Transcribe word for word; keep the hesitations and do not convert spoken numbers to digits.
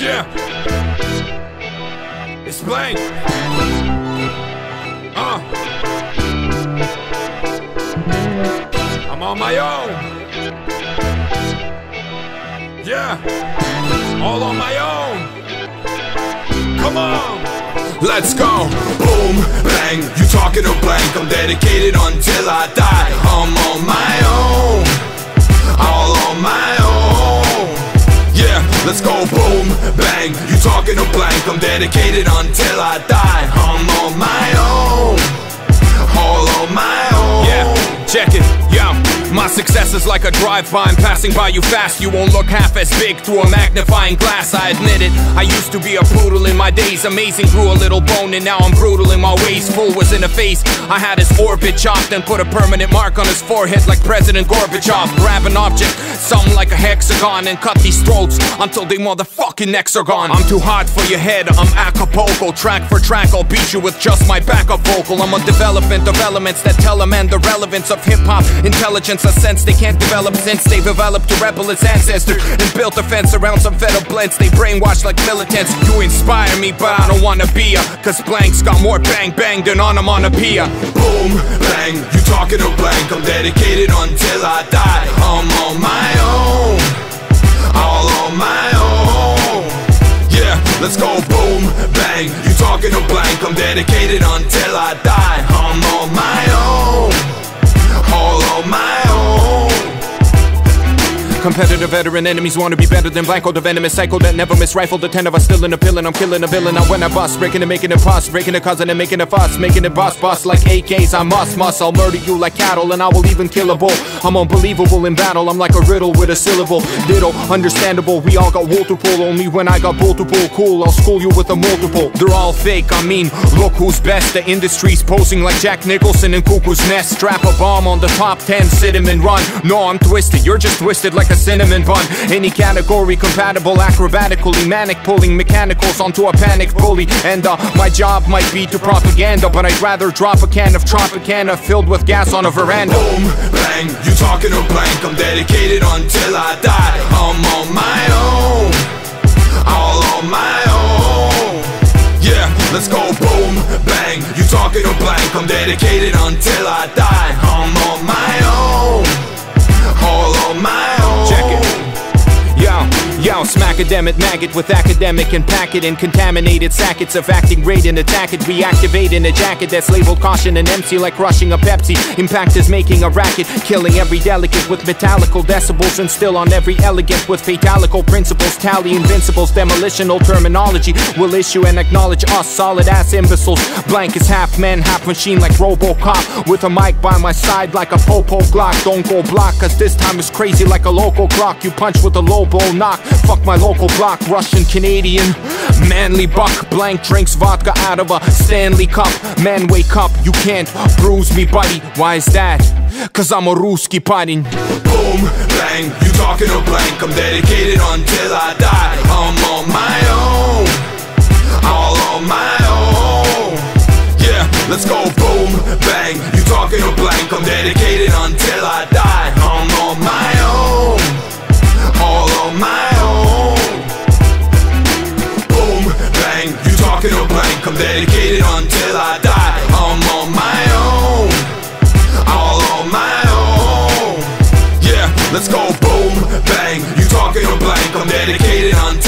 Yeah, it's blank. Uh, I'm on my own. Yeah, all on my own. Come on, let's go. Boom, bang, you talking to blank. I'm dedicated until I die. I'm on my own, all on my own. Yeah, let's go. Boom, bang, you talking to blank. I'm dedicated until I die. I'm on my own, all on my own. Yeah, check it, yo. My success is like a drive-by, I'm passing by you fast. You won't look half as big through a magnifying glass, I admit it. I used to be a poodle in my days, amazing, grew a little bone, and now I'm brutal in my ways. Fool was in the face, I had his orbit chopped and put a permanent mark on his forehead like President Gorbachev. Grab an object, something like a hexagon, and cut these throats until they motherfucking necks are gone. I'm too hot for your head, I'm Acapulco. Track for track, I'll beat you with just my backup vocal. I'm a development of elements that tell a man the relevance of hip-hop intelligence. A sense they can't develop since they developed to rebel its ancestors and built a fence around some fed up blends. They brainwash like militants. You inspire me, but I don't wanna be ya, cause blank's got more bang bang than onomatopoeia. Boom, bang, you talking to blank. I'm dedicated until I die. I'm on my own, all on my own. Yeah, let's go. Boom, bang, you talking to blank. I'm dedicated until I die. I'm on my own, all on my own. Competitive veteran enemies wanna be better than Blanco, the venomous psycho that never miss rifle. The ten of us still in a pill and I'm killing a villain. Now when I bust, breaking and making it pus, breaking a cousin and making a fuss, making it bust, bust like A Ks. I must, must, I'll murder you like cattle and I will even kill a bull. I'm unbelievable in battle, I'm like a riddle with a syllable. Ditto, understandable, we all got multiple. Only when I got multiple, cool, I'll school you with a multiple. They're all fake, I mean, look who's best. The industry's posing like Jack Nicholson in Cuckoo's Nest. Strap a bomb on the top ten, sit him and run. No, I'm twisted, you're just twisted like a cinnamon bun. Any category compatible, acrobatically manic, pulling mechanicals onto a panic bully. And uh, my job might be to propaganda, but I'd rather drop a can of Tropicana filled with gas on a veranda. Boom, bang, you talking to blank. I'm dedicated until I die. I'm on my own, all on my own. Yeah, let's go. Boom, bang, you talking to blank. I'm dedicated until I die. I'm on my own, all on my own. Check it. Yo, yo, smack a damn it, maggot with academic and pack it in contaminated sackets of acting great and attack it. Reactivate in a jacket that's labeled caution and empty like crushing a Pepsi. Impact is making a racket, killing every delicate with metallical decibels and still on every elegant with fatalical principles. Tally invincibles, demolitional terminology will issue and acknowledge us solid ass imbeciles. Blank is half man, half machine like Robocop with a mic by my side like a Popo Glock. Don't go block, cause this time is crazy like a local clock. You punch with a low blow knock, fuck my local block. Russian, Canadian, manly buck. Blank drinks vodka out of a Stanley cup. Man, wake up, you can't bruise me, buddy. Why is that? Cause I'm a Ruski party. Boom, bang, you talking to blank. I'm dedicated until I die. I'm on my own, all on my own. Yeah, let's go. Boom, bang, you talking to blank. I'm dedicated until I die. I'm on my own, all on my own. Boom, bang, you talking to blank. I'm dedicated until I die. I'm on my own, all on my own. Yeah, let's go. Boom, bang, you talking to blank. I'm dedicated until